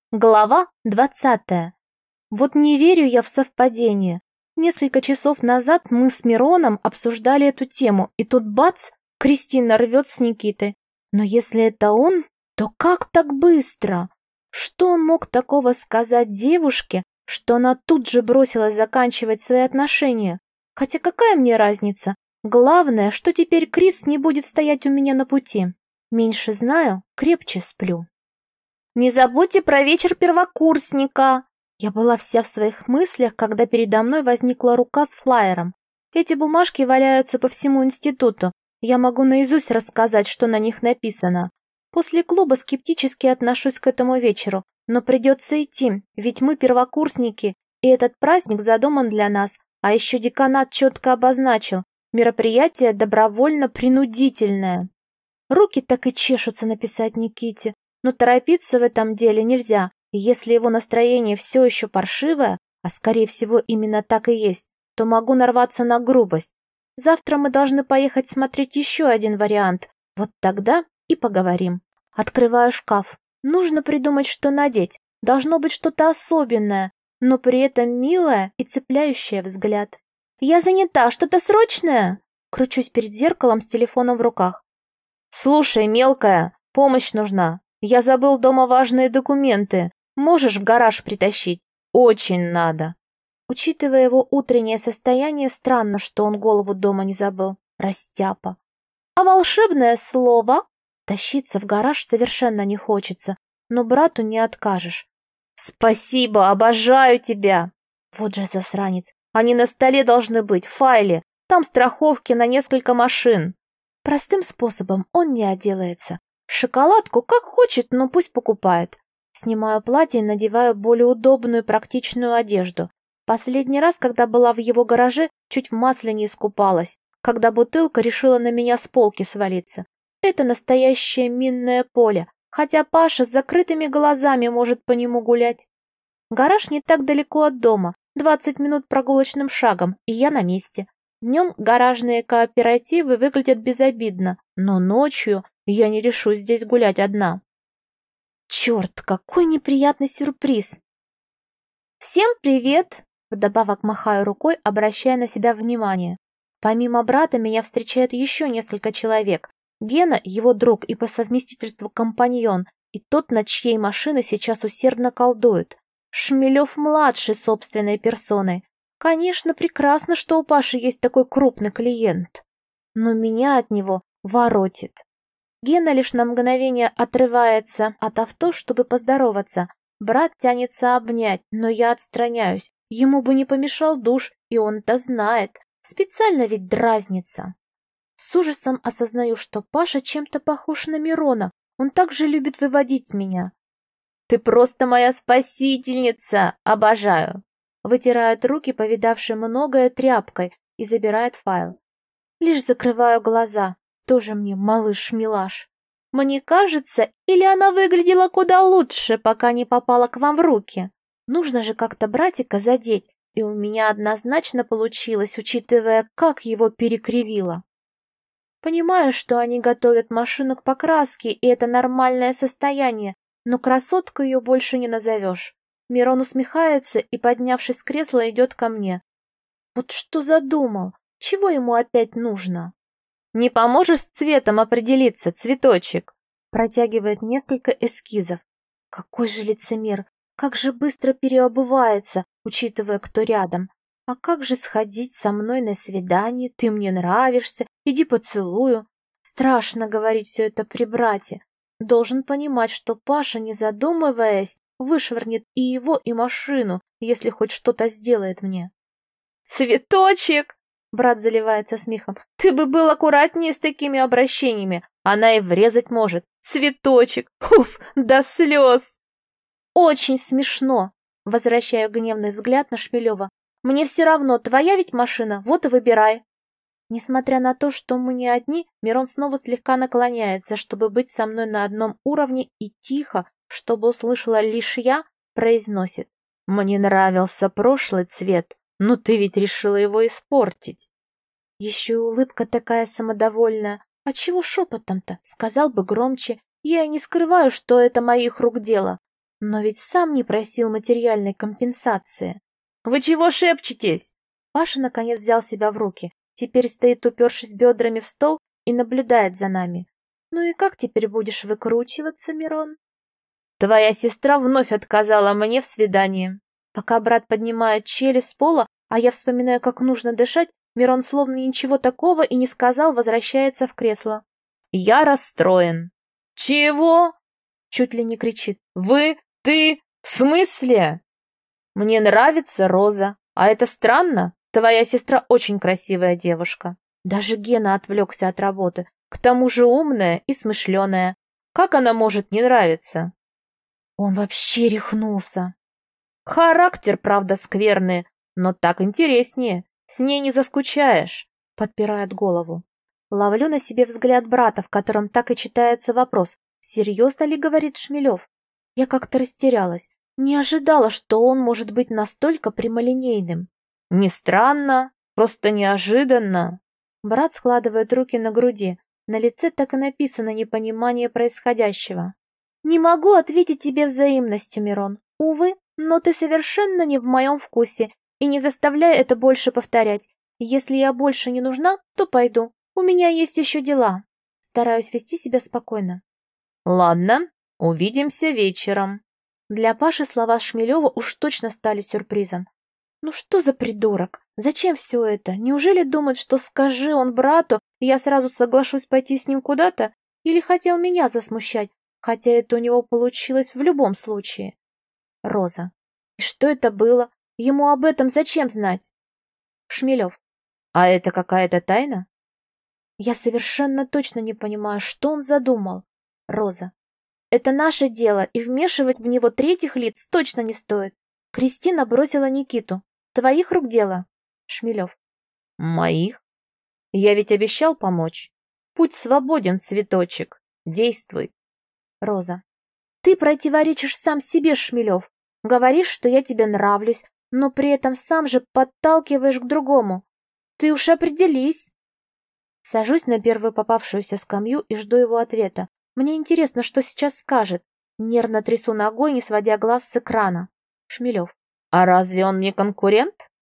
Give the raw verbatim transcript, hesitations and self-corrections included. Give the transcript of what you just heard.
Глава двадцатая. Вот не верю я в совпадение. Несколько часов назад мы с Мироном обсуждали эту тему, и тут бац, Кристина рвет с Никитой. Но если это он, то как так быстро? Что он мог такого сказать девушке, что она тут же бросилась заканчивать свои отношения? Хотя какая мне разница? Главное, что теперь Крис не будет стоять у меня на пути. Меньше знаю, крепче сплю. «Не забудьте про вечер первокурсника!» Я была вся в своих мыслях, когда передо мной возникла рука с флаером. Эти бумажки валяются по всему институту. Я могу наизусть рассказать, что на них написано. После клуба скептически отношусь к этому вечеру, но придется идти, ведь мы первокурсники, и этот праздник задуман для нас, а еще деканат четко обозначил. Мероприятие добровольно-принудительное. Руки так и чешутся написать Никите. Но торопиться в этом деле нельзя, и если его настроение все еще паршивое, а скорее всего именно так и есть, то могу нарваться на грубость. Завтра мы должны поехать смотреть еще один вариант, вот тогда и поговорим. Открываю шкаф. Нужно придумать, что надеть, должно быть что-то особенное, но при этом милое и цепляющее взгляд. «Я занята, что-то срочное?» Кручусь перед зеркалом с телефоном в руках. «Слушай, мелкая, помощь нужна. Я забыл дома важные документы. Можешь в гараж притащить? Очень надо». Учитывая его утреннее состояние, странно, что он голову дома не забыл. Растяпа. А волшебное слово? Тащиться в гараж совершенно не хочется, но брату не откажешь. «Спасибо, обожаю тебя!» Вот же засранец. Они на столе должны быть, в файле. Там страховки на несколько машин. Простым способом он не отделается. Шоколадку как хочет, но пусть покупает. Снимаю платье и надеваю более удобную практичную одежду. Последний раз, когда была в его гараже, чуть в масле не искупалась, когда бутылка решила на меня с полки свалиться. Это настоящее минное поле, хотя Паша с закрытыми глазами может по нему гулять. Гараж не так далеко от дома, двадцать минут прогулочным шагом, и я на месте. Днем гаражные кооперативы выглядят безобидно, но ночью я не решусь здесь гулять одна. Черт, какой неприятный сюрприз! Всем привет! Вдобавок махаю рукой, обращая на себя внимание. Помимо брата меня встречает еще несколько человек. Гена, его друг и по совместительству компаньон, и тот, над чьей машиной сейчас усердно колдует. Шмелев-младший собственной персоной. Конечно, прекрасно, что у Паши есть такой крупный клиент. Но меня от него воротит. Гена лишь на мгновение отрывается от авто, чтобы поздороваться. Брат тянется обнять, но я отстраняюсь. Ему бы не помешал душ, и он это знает. Специально ведь дразнится. С ужасом осознаю, что Паша чем-то похож на Мирона. Он также любит выводить меня. «Ты просто моя спасительница! Обожаю!» Вытирает руки, повидавшей многое, тряпкой, и забирает файл. Лишь закрываю глаза. Тоже мне малыш-милаш. Мне кажется, или она выглядела куда лучше, пока не попала к вам в руки. Нужно же как-то братика задеть, и у меня однозначно получилось, учитывая, как его перекривило. Понимаю, что они готовят машину к покраске, и это нормальное состояние, но красоткой ее больше не назовешь. Мирон усмехается и, поднявшись с кресла, идет ко мне. Вот что задумал? Чего ему опять нужно? «Не поможешь с цветом определиться, цветочек?» Протягивает несколько эскизов. Какой же лицемер! Как же быстро переобувается, учитывая, кто рядом. А как же сходить со мной на свидание? Ты мне нравишься, иди поцелую. Страшно говорить все это при брате. Должен понимать, что Паша, не задумываясь, вышвырнет и его, и машину, если хоть что-то сделает мне. «Цветочек!» Брат заливается смехом. «Ты бы был аккуратнее с такими обращениями. Она и врезать может. Цветочек! Уф, до слез!» «Очень смешно!» Возвращаю гневный взгляд на Шмелева. «Мне все равно, твоя ведь машина, вот и выбирай!» Несмотря на то, что мы не одни, Мирон снова слегка наклоняется, чтобы быть со мной на одном уровне, и тихо, чтобы услышала лишь я, произносит. «Мне нравился прошлый цвет, но ты ведь решила его испортить». Еще и улыбка такая самодовольная. А чего шепотом-то? Сказал бы громче. Я и не скрываю, что это моих рук дело. Но ведь сам не просил материальной компенсации. «Вы чего шепчетесь?» Паша наконец взял себя в руки. Теперь стоит, упершись бедрами в стол, и наблюдает за нами. «Ну и как теперь будешь выкручиваться, Мирон?» «Твоя сестра вновь отказала мне в свидании». Пока брат поднимает челюсть с пола, а я вспоминаю, как нужно дышать, Мирон словно ничего такого и не сказал, возвращается в кресло. «Я расстроен». «Чего?» Чуть ли не кричит. «Вы? Ты? В смысле?» «Мне нравится Роза. А это странно? Твоя сестра очень красивая девушка. Даже Гена отвлекся от работы. К тому же умная и смышленая. Как она может не нравиться?» Он вообще рехнулся. «Характер, правда, скверный, но так интереснее. С ней не заскучаешь», — подпирает голову. Ловлю на себе взгляд брата, в котором так и читается вопрос. Серьезно ли говорит Шмелев? Я как-то растерялась. Не ожидала, что он может быть настолько прямолинейным. «Не странно, просто неожиданно». Брат складывает руки на груди. На лице так и написано непонимание происходящего. «Не могу ответить тебе взаимностью, Мирон. Увы, но ты совершенно не в моем вкусе, и не заставляй это больше повторять. Если я больше не нужна, то пойду. У меня есть еще дела». Стараюсь вести себя спокойно. «Ладно, увидимся вечером». Для Паши слова Шмелева уж точно стали сюрпризом. Ну что за придурок? Зачем все это? Неужели думает, что скажи он брату, и я сразу соглашусь пойти с ним куда-то? Или хотел меня засмущать, хотя это у него получилось в любом случае? Роза. И что это было? Ему об этом зачем знать? Шмелев. А это какая-то тайна? Я совершенно точно не понимаю, что он задумал. Роза. Это наше дело, и вмешивать в него третьих лиц точно не стоит. Кристина бросила Никиту. Твоих рук дело? Шмелев. Моих? Я ведь обещал помочь. Путь свободен, цветочек. Действуй. Роза. Ты противоречишь сам себе, Шмелев. Говоришь, что я тебе нравлюсь, но при этом сам же подталкиваешь к другому. Ты уж определись. Сажусь на первую попавшуюся скамью и жду его ответа. Мне интересно, что сейчас скажет. Нервно трясу ногой, не сводя глаз с экрана. Шмелев. А разве он мне конкурент?